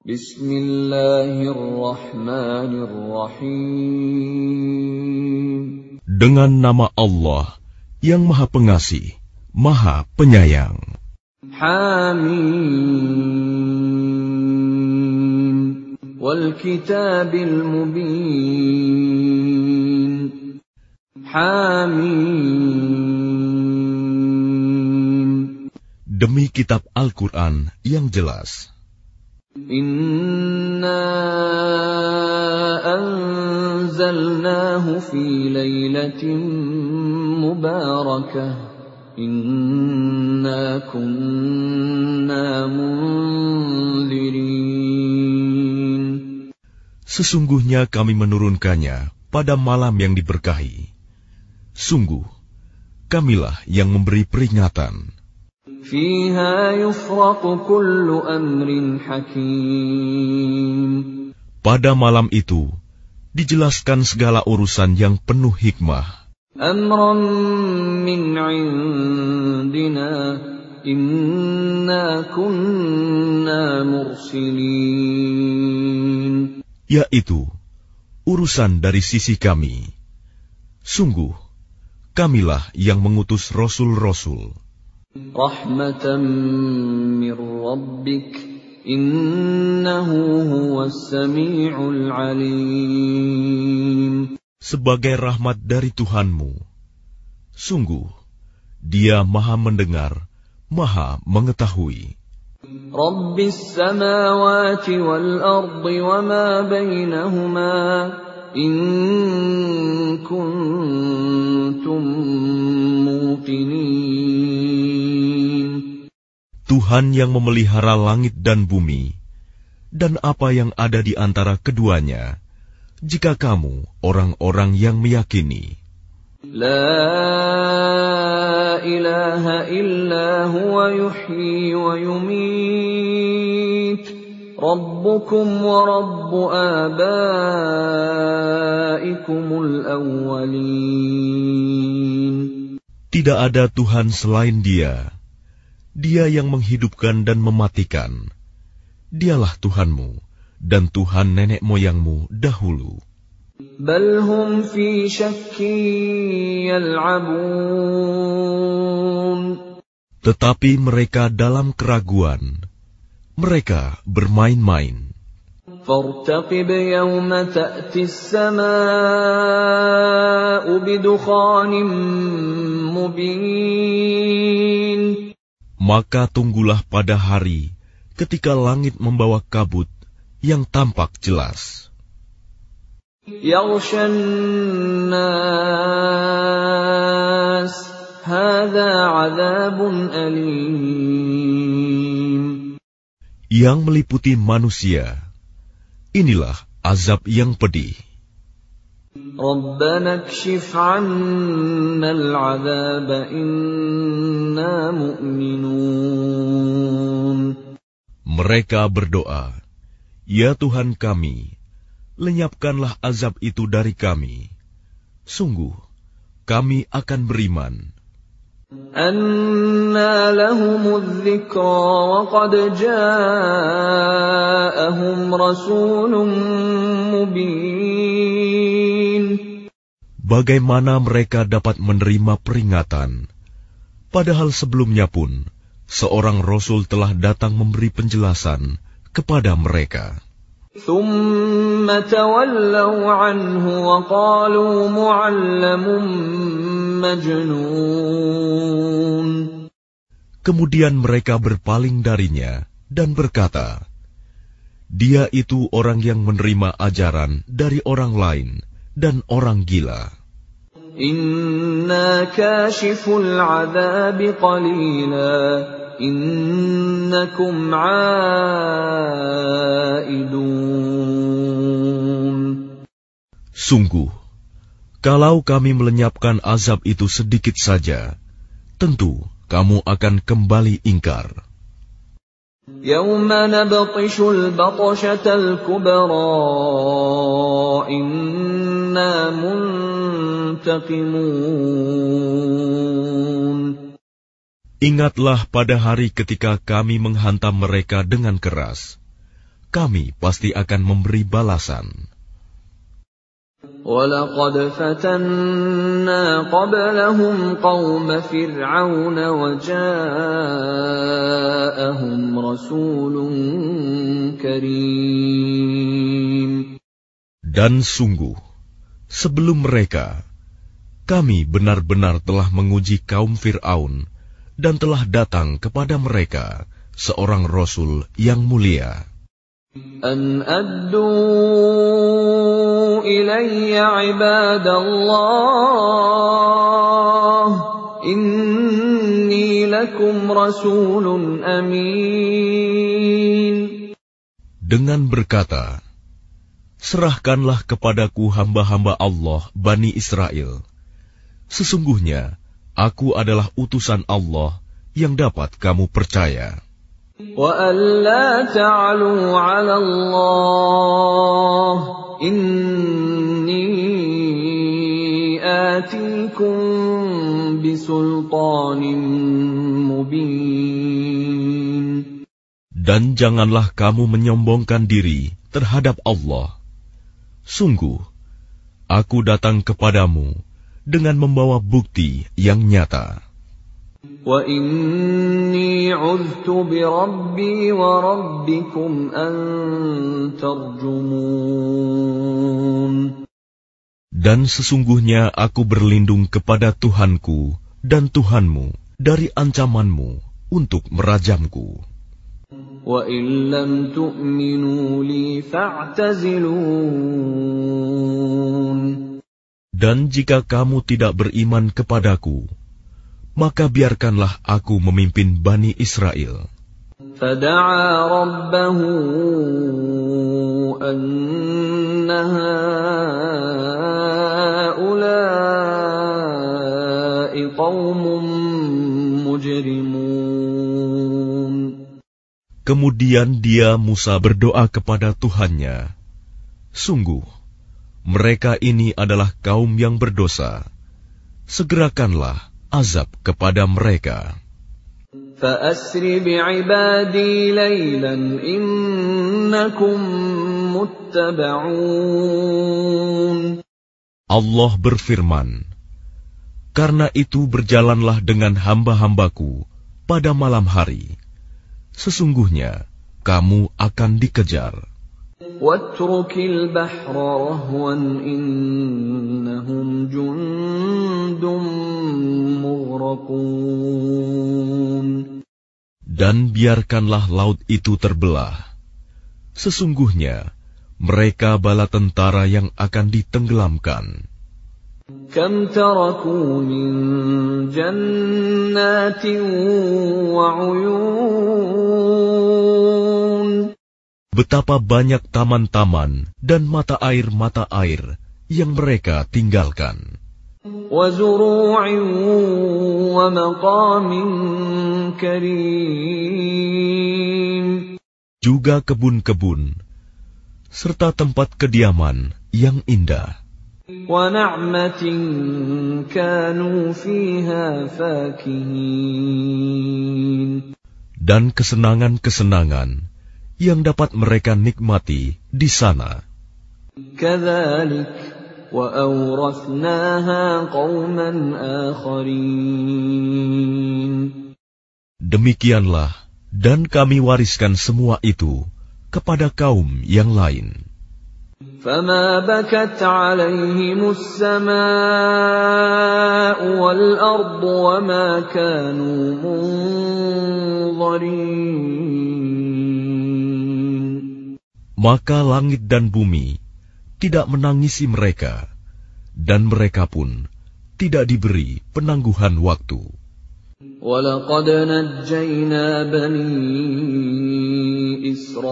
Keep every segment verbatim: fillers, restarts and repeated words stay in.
Bismillahirrahmanirrahim. Dengan nama Allah yang Maha Pengasih, Maha Penyayang. Hamim wal kitabil mubin. Hamim. Demi kitab Al-Quran yang jelas. Inna anzalnahu fi lailatin mubarakah. Inna kunna munzirin. Sesungguhnya kami menurunkannya pada malam yang diberkahi. Sungguh, kamilah yang memberi peringatan. Fiha yufraqu kullu amrin hakim. Pada malam itu, dijelaskan segala urusan yang penuh hikmah. Amran min indina, inna kunna mursilin. Yaitu, urusan dari sisi kami. Sungguh, kamilah yang mengutus rasul-rasul. Rahmatan min rabbik, innahu huwas sami'ul alim. Sebagai rahmat dari Tuhanmu, sungguh Dia Maha Mendengar, Maha Mengetahui. Rabbis samawati wal ardi wa ma bainahuma, in kuntum muqinin. Tuhan yang memelihara langit dan bumi, dan apa yang ada di antara keduanya, jika kamu orang-orang yang meyakini. La ilaha illa huwa yuhyi wa yumit. Rabbukum wa rabbu abaikumul awwalin. Tidak ada Tuhan selain Dia. Dia yang menghidupkan dan mematikan. Dialah Tuhanmu dan Tuhan nenek moyangmu dahulu. Bal hum fi syakkin yal'abun. Tetapi mereka dalam keraguan. Mereka bermain-main. Fartaqib yawma ta'ti as-samaa'u bidukhanin mubin. Maka tunggulah pada hari ketika langit membawa kabut yang tampak jelas. Yaghshan nas, hadza 'adzabun alim. Yang meliputi manusia, inilah azab yang pedih. Rabbana kshif 'anna al-'adzaba inna mu'minun. Mereka berdoa, Ya Tuhan kami, lenyapkanlah azab itu dari kami. Sungguh, kami akan beriman. Anna lahumudz dzikra wa qad ja'ahum rasulun mubin. Bagaimana mereka dapat menerima peringatan, padahal sebelumnya pun seorang rasul telah datang memberi penjelasan kepada mereka. Thumma tawallaw anhu wa qalu mu'allamun majnun. Kemudian mereka berpaling darinya dan berkata, Dia itu orang yang menerima ajaran dari orang lain dan orang gila. Inna kashiful 'adzabi qalila, innakum 'aidun. Sungguh, kalau kami melenyapkan azab itu sedikit saja, tentu kamu akan kembali ingkar. Yawma nabtishul batshatal kubra, inna muntaqimun. Ingatlah pada hari ketika kami menghantam mereka dengan keras. kami pasti akan memberi balasan. وَلَقَدْ فَتَنَّا قَبْلَهُمْ قَوْمَ فِرْعَوْنَ وَجَاءَهُمْ رَسُولٌ كَرِيمٌ. Dan sungguh, sebelum mereka, kami benar-benar telah menguji kaum Fir'aun dan telah datang kepada mereka seorang Rasul yang mulia. An addu ilayya ibadallah, inni lakum rasulun amin. Dengan berkata, serahkanlah kepadaku hamba-hamba Allah Bani Israel. Sesungguhnya, aku adalah utusan Allah yang dapat kamu percaya. وَأَن لَّا تَعْلُوا عَلَى اللَّهِ إِنِّي آتِيكُم بِسُلْطَانٍ مُّبِينٍ. Dan janganlah kamu menyombongkan diri terhadap Allah. Sungguh, aku datang kepadamu dengan membawa bukti yang nyata. وَإِنِّي عُذْتُ بِرَبِّي وَرَبِّكُمْ أَن تَرْجُمُونِ. Dan sesungguhnya aku berlindung kepada Tuhanku dan Tuhanmu dari ancamanmu untuk merajamku. وَإِن لَّمْ تُؤْمِنُوا لِي فَاعْتَزِلُونِ. Dan jika kamu tidak beriman kepadaku, maka biarkanlah aku memimpin Bani Israel. فَدَعَا رَبَّهُ أَنَّ هَٰؤُلَاءِ قَوْمٌ مُجْرِمُونَ. Kemudian dia Musa berdoa kepada Tuhannya, sungguh, mereka ini adalah kaum yang berdosa. Segerakanlah azab kepada mereka. فَأَسْرِ بِعِبَادِي لَيْلًا إِنَّكُمْ مُتَّبَعُونَ. Allah berfirman, karena itu berjalanlah dengan hamba-hambaku pada malam hari. Sesungguhnya kamu akan dikejar. وَاتْرُكِ الْبَحْرَ رَهْوًا إِنَّهُمْ جُندٌ مُغْرَقُونَ. Dan biarkanlah laut itu terbelah. Sesungguhnya mereka bala tentara yang akan ditenggelamkan. كَمْ تَرَكُوا مِنْ جَنَّاتٍ وَعُيُونٍ. Betapa banyak taman-taman dan mata air-mata air yang mereka tinggalkan. وَزُرُوعٍ وَمَقَامٍ كَرِيمٍ. Juga kebun-kebun, serta tempat kediaman yang indah. وَنَعْمَةٍ كَانُوا فِيهَا فَاكِهِينَ. Dan kesenangan-kesenangan yang dapat mereka nikmati di sana. كَذَلِكَ وَأَوْرَثْنَاهَا قَوْمًا آخَرِينَ. Demikianlah, dan kami wariskan semua itu kepada kaum yang lain. فَمَا بَكَتْ عَلَيْهِمُ السَّمَاءُ وَالْأَرْضُ وَمَا كَانُوا مُنظَرِينَ. Maka langit dan bumi tidak menangisi mereka, dan mereka pun tidak diberi penangguhan waktu. وَلَقَدْ نَجَّيْنَا بَنِي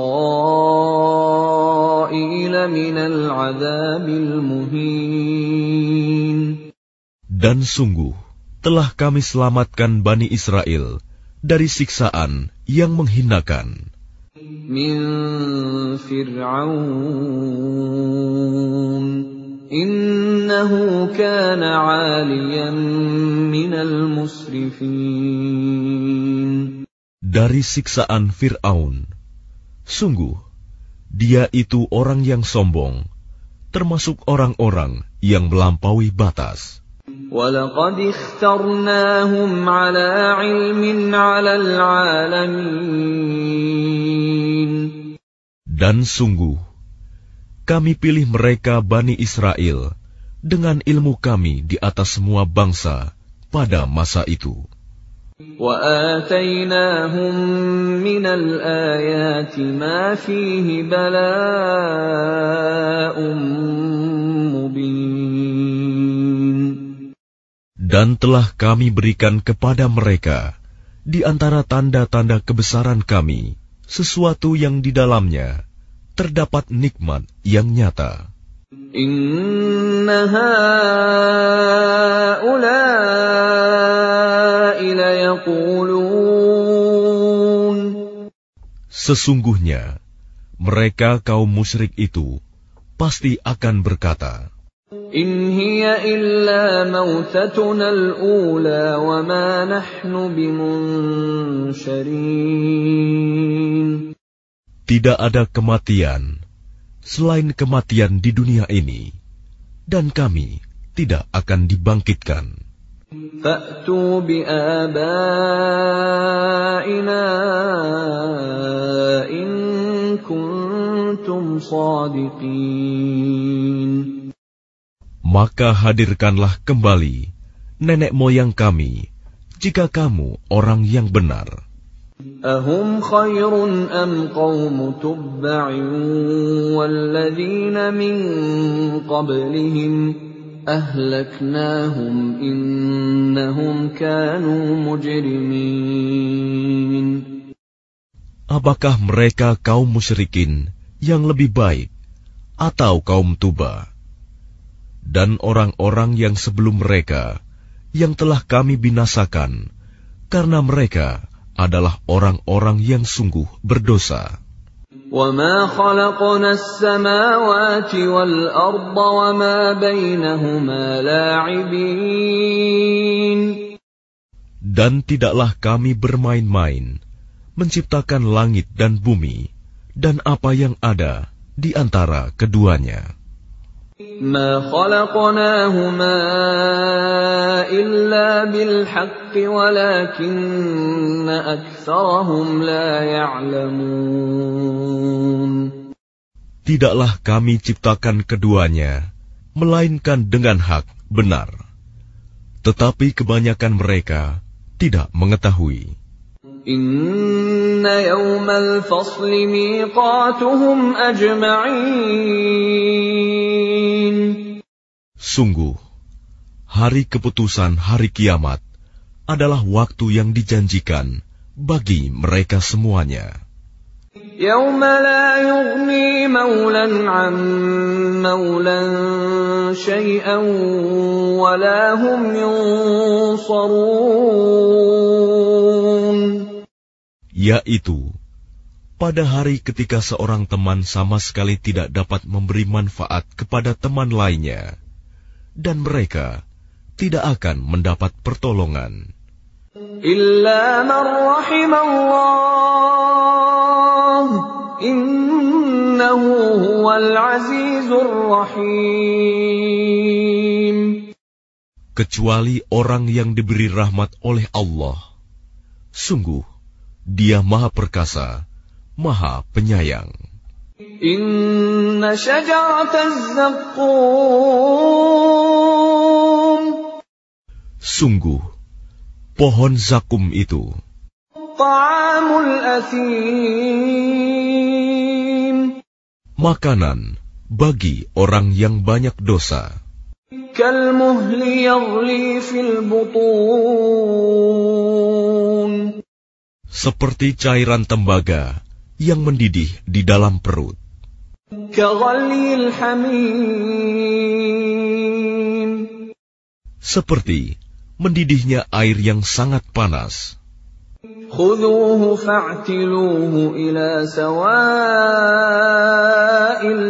إِسْرَائِيلَ مِنَ الْعَذَابِ الْمُهِينِ. Dan sungguh telah kami selamatkan Bani Israel dari siksaan yang menghinakan. مِنْ فِرْعَوْنَ إِنَّهُ كَانَ عَالِيًا مِنَ الْمُسْرِفِينَ. Dari siksaan Fir'aun, sungguh Dia itu orang yang sombong, termasuk orang-orang yang melampaui batas. وَلَقَدِ اخْتَرْنَاهُمْ عَلَى عِلْمٍ عَلَى الْعَالَمِينَ. Dan sungguh, kami pilih mereka Bani Israel dengan ilmu kami di atas semua bangsa pada masa itu. وَآتَيْنَاهُمْ مِنَ الْآيَاتِ مَا فِيهِ بَلَاءٌ مُبِينٌ. Dan telah kami berikan kepada mereka di antara tanda-tanda kebesaran kami sesuatu yang di dalamnya terdapat nikmat yang nyata. Inna haula'i layaqulun. Sesungguhnya mereka kaum musyrik itu pasti akan berkata, In hiya illa mautatuna al-ula wa ma nahnu bimunsharin. Tidak ada kematian selain kematian di dunia ini, dan kami tidak akan dibangkitkan. Fa'tu bi'abaina in kuntum shadiqin. Maka hadirkanlah kembali nenek moyang kami, jika kamu orang yang benar. Ahum khairun am qawmu tubba'in walladzina min qablihim ahlaknahum innahum kanu mujrimin. Apakah mereka kaum musyrikin yang lebih baik atau kaum Tuba? Dan orang-orang yang sebelum mereka, yang telah kami binasakan, karena mereka adalah orang-orang yang sungguh berdosa. وَمَا خَلَقْنَا السَّمَاوَاتِ وَالْأَرْضَ وَمَا بَيْنَهُمَا لَاعِبِينَ. Dan tidaklah kami bermain-main, menciptakan langit dan bumi, dan apa yang ada di antara keduanya. ما خلقناهما إلا بالحق ولكن أكثرهم لا يعلمون. Tidaklah kami ciptakan keduanya, melainkan dengan hak benar. Tetapi kebanyakan mereka tidak mengetahui. Inna yawmal fasli miqatuhum ajma'in. Sungguh, hari keputusan hari kiamat adalah waktu yang dijanjikan bagi mereka semuanya. Yawma la yughni maulan 'an maulan syai'an wa la hum yunsarun. Yaitu, pada hari ketika seorang teman sama sekali tidak dapat memberi manfaat kepada teman lainnya, dan mereka tidak akan mendapat pertolongan. Illa man rahimallah, innahu huwal azizur rahim. Kecuali orang yang diberi rahmat oleh Allah. Sungguh, Dia Maha Perkasa, Maha Penyayang. Inna syajarataz zaqqum. Sungguh, pohon zakum itu Ta'amul athim. Makanan bagi orang yang banyak dosa. Kalmuhli yaghli fil butun. Seperti cairan tembaga yang mendidih di dalam perut. Kaghalil hamim. Seperti mendidihnya air yang sangat panas. Khudhuhu fa'tiluhu ila sawa'il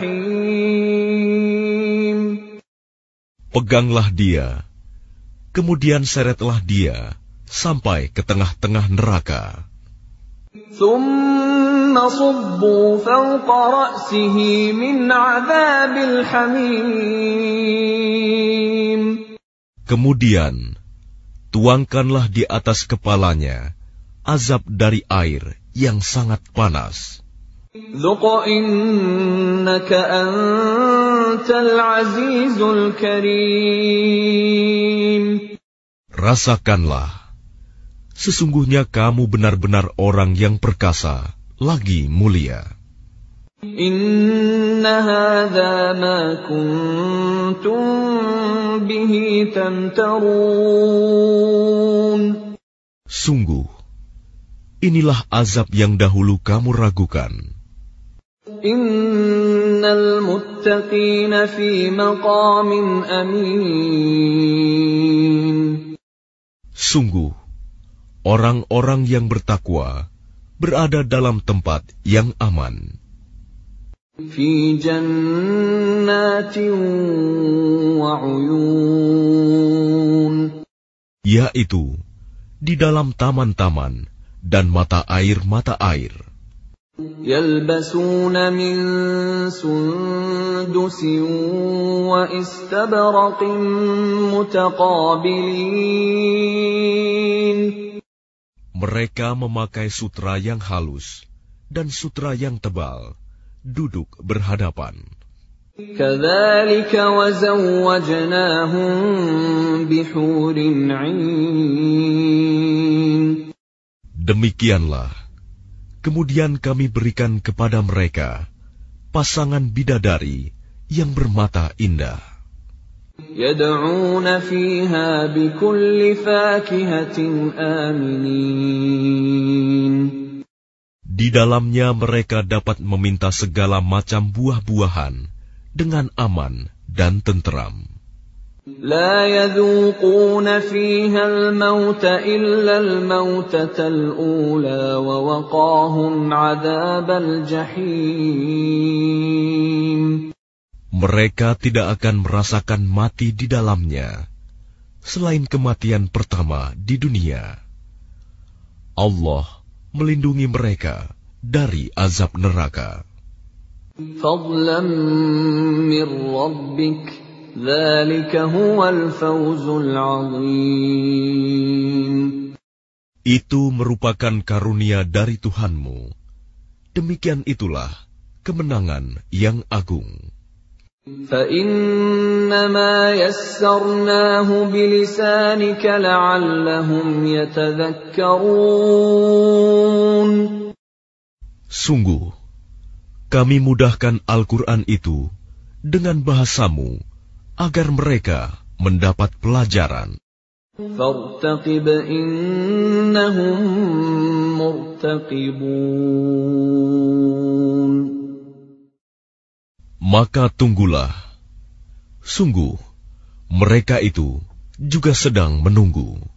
jahim. Peganglah dia, kemudian seretlah dia sampai ke tengah-tengah neraka. Thumma ثم صبوا فوق رأسه من عذاب الحميم. Kemudian tuangkanlah di atas kepalanya azab dari air yang sangat panas. ذُقْ إِنَّكَ أَنْتَ الْعَزِيزُ الْكَرِيمُ. Rasakanlah, sesungguhnya kamu benar-benar orang yang perkasa, lagi mulia. Inna hadza ma kuntum bihi tamtarun. Sungguh, inilah azab yang dahulu kamu ragukan. Innal muttaqina fi maqamin amin. Sungguh, orang-orang yang bertakwa berada dalam tempat yang aman. Fi jannatin wa uyun. Yaitu di dalam taman-taman dan mata air-mata air. Yalbasuna min sundusin wa istabraqin mutaqabilin. Mereka memakai sutra yang halus dan sutra yang tebal, duduk berhadapan. Kadzalika wa zawwajnahum bihurin 'ain. Demikianlah, kemudian kami berikan kepada mereka pasangan bidadari yang bermata indah. Yad'una fiha bikulli fakihatin aminin. Di dalamnya mereka dapat meminta segala macam buah-buahan dengan aman dan tenteram. La yadhuquna fiha al-mauta illa al-mautata al-ula wa waqahum 'adzabal jahim. Mereka tidak akan merasakan mati di dalamnya selain kematian pertama di dunia. Allah melindungi mereka dari azab neraka. Fadlan min rabbik, dzalika huwal fawzul 'adzim. Itu merupakan karunia dari Tuhanmu. Demikian itulah kemenangan yang agung. فَإِنَّمَا يَسَّرْنَاهُ بِلِسَانِكَ لَعَلَّهُمْ يَتَذَكَّرُونَ. Sungguh, kami mudahkan Al-Quran itu dengan bahasamu agar mereka mendapat pelajaran. فَارْتَقِبْ إِنَّهُمْ مُرْتَقِبُونَ. Maka tunggulah, sungguh mereka itu juga sedang menunggu.